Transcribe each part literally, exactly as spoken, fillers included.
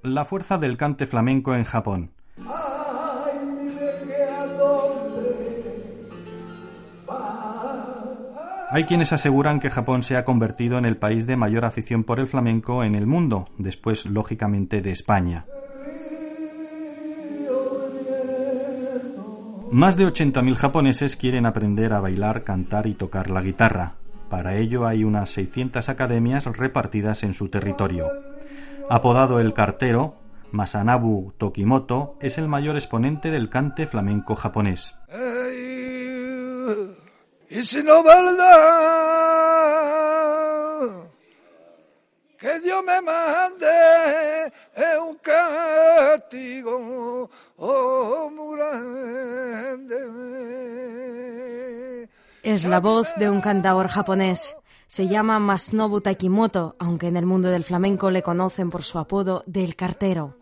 La fuerza del cante flamenco en Japón. Hay quienes aseguran que Japón se ha convertido en el país de mayor afición por el flamenco en el mundo, después, lógicamente, de España. Más de ochenta mil japoneses quieren aprender a bailar, cantar y tocar la guitarra. Para ello hay unas seiscientas academias repartidas en su territorio. Apodado el cartero, Masanobu Tokimoto es el mayor exponente del cante flamenco japonés. Y si no verdad, que Dios me mande un castigo oh, muy grande. Es la voz de un cantador japonés. Se llama Masanobu Tokimoto, aunque en el mundo del flamenco le conocen por su apodo del cartero.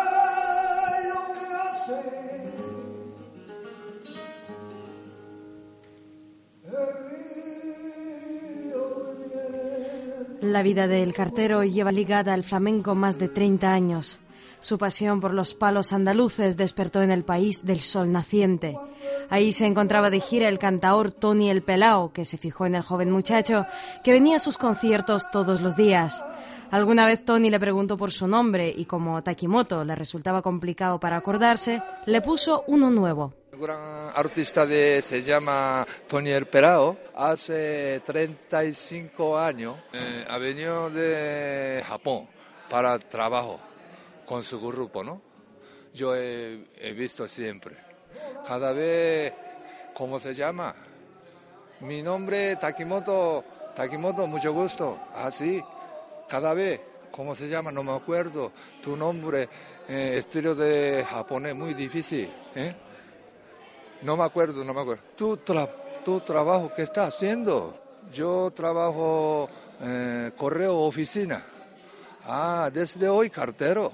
La vida del cartero lleva ligada al flamenco más de treinta años. Su pasión por los palos andaluces despertó en el país del sol naciente. Ahí se encontraba de gira el cantaor Tony el Pelao, que se fijó en el joven muchacho que venía a sus conciertos todos los días. Alguna vez Tony le preguntó por su nombre y como Tokimoto le resultaba complicado para acordarse, le puso uno nuevo. El gran artista de, se llama Tony el Pelao. Hace treinta y cinco años eh, ha venido de Japón para trabajo con su grupo, ¿no? Yo he, he visto siempre. Cada vez, ¿cómo se llama? Mi nombre es Tokimoto, Tokimoto, mucho gusto. Así, cada vez, ¿cómo se llama? No me acuerdo. Tu nombre, eh, estilo de japonés, muy difícil, ¿eh? No me acuerdo, no me acuerdo. ¿Tu, tra- tu trabajo qué estás haciendo? Yo trabajo eh, correo oficina. Ah, desde hoy cartero.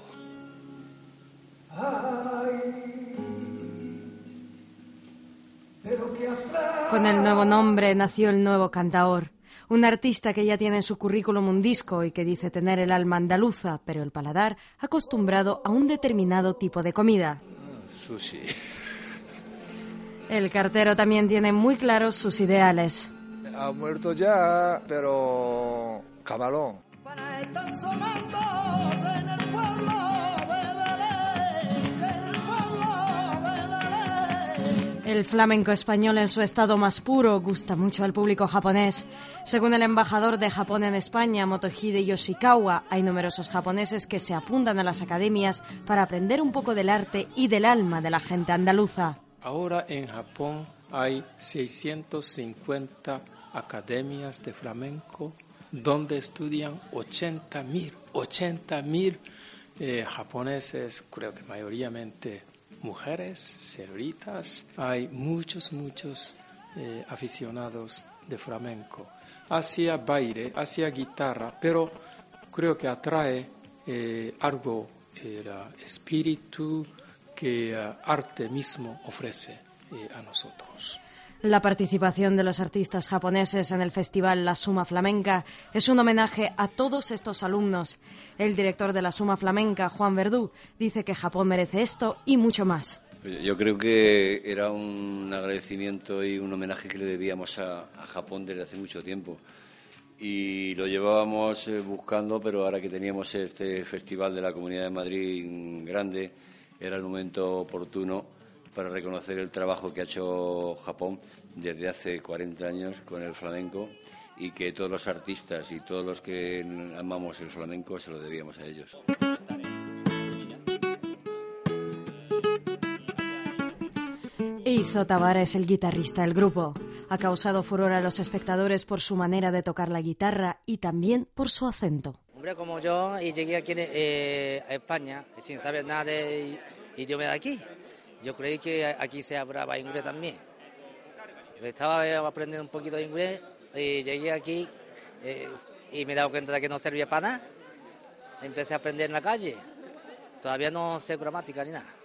Con el nuevo nombre nació el nuevo cantaor. Un artista que ya tiene en su currículum un disco y que dice tener el alma andaluza, pero el paladar acostumbrado a un determinado tipo de comida. Sushi. El cartero también tiene muy claros sus ideales. Ha muerto ya, pero camarón. El flamenco español en su estado más puro gusta mucho al público japonés. Según el embajador de Japón en España, Motohide Yoshikawa, hay numerosos japoneses que se apuntan a las academias para aprender un poco del arte y del alma de la gente andaluza. Ahora en Japón hay seiscientas cincuenta academias de flamenco donde estudian ochenta mil, ochenta mil eh, japoneses, creo que mayoritariamente mujeres, señoritas. Hay muchos, muchos eh, aficionados de flamenco. Hacia baile, hacia guitarra, pero creo que atrae eh, algo, el uh, espíritu que uh, arte mismo ofrece eh, a nosotros. La participación de los artistas japoneses en el festival La Suma Flamenca es un homenaje a todos estos alumnos. El director de La Suma Flamenca, Juan Verdú, dice que Japón merece esto y mucho más. Yo creo que era un agradecimiento y un homenaje que le debíamos a, a Japón desde hace mucho tiempo. Y lo llevábamos buscando, pero ahora que teníamos este festival de la Comunidad de Madrid grande, era el momento oportuno para reconocer el trabajo que ha hecho Japón desde hace cuarenta años con el flamenco y que todos los artistas y todos los que amamos el flamenco se lo debíamos a ellos. Eizo Tabara es el guitarrista del grupo. Ha causado furor a los espectadores por su manera de tocar la guitarra y también por su acento. Hombre, como yo, y llegué aquí eh, a España sin saber nada de idioma de aquí. Yo creí que aquí se hablaba inglés también. Estaba aprendiendo un poquito de inglés y llegué aquí eh, y me he dado cuenta de que no servía para nada. Empecé a aprender en la calle. Todavía no sé gramática ni nada.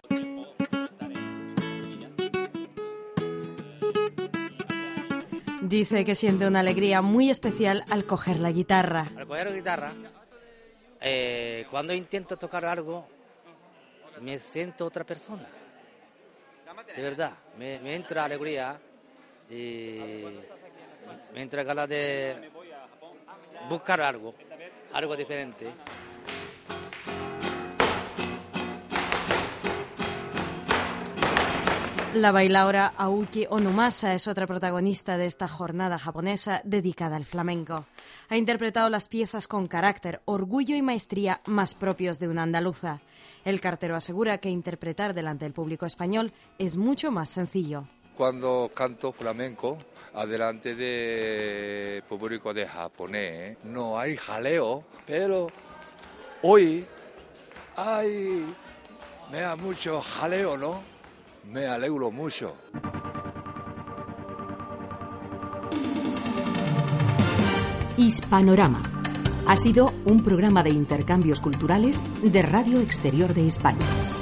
Dice que siente una alegría muy especial al coger la guitarra. Al coger la guitarra, eh, cuando intento tocar algo, me siento otra persona. De verdad, me, me entra alegría y me entra ganas de buscar algo, algo diferente. La bailaora Aoki Onomasa es otra protagonista de esta jornada japonesa dedicada al flamenco. Ha interpretado las piezas con carácter, orgullo y maestría más propios de una andaluza. El cartero asegura que interpretar delante del público español es mucho más sencillo. Cuando canto flamenco, adelante del público de japonés, no hay jaleo, pero hoy hay, me da mucho jaleo, ¿no? Me alegro mucho. Hispanorama ha sido un programa de intercambios culturales de Radio Exterior de España.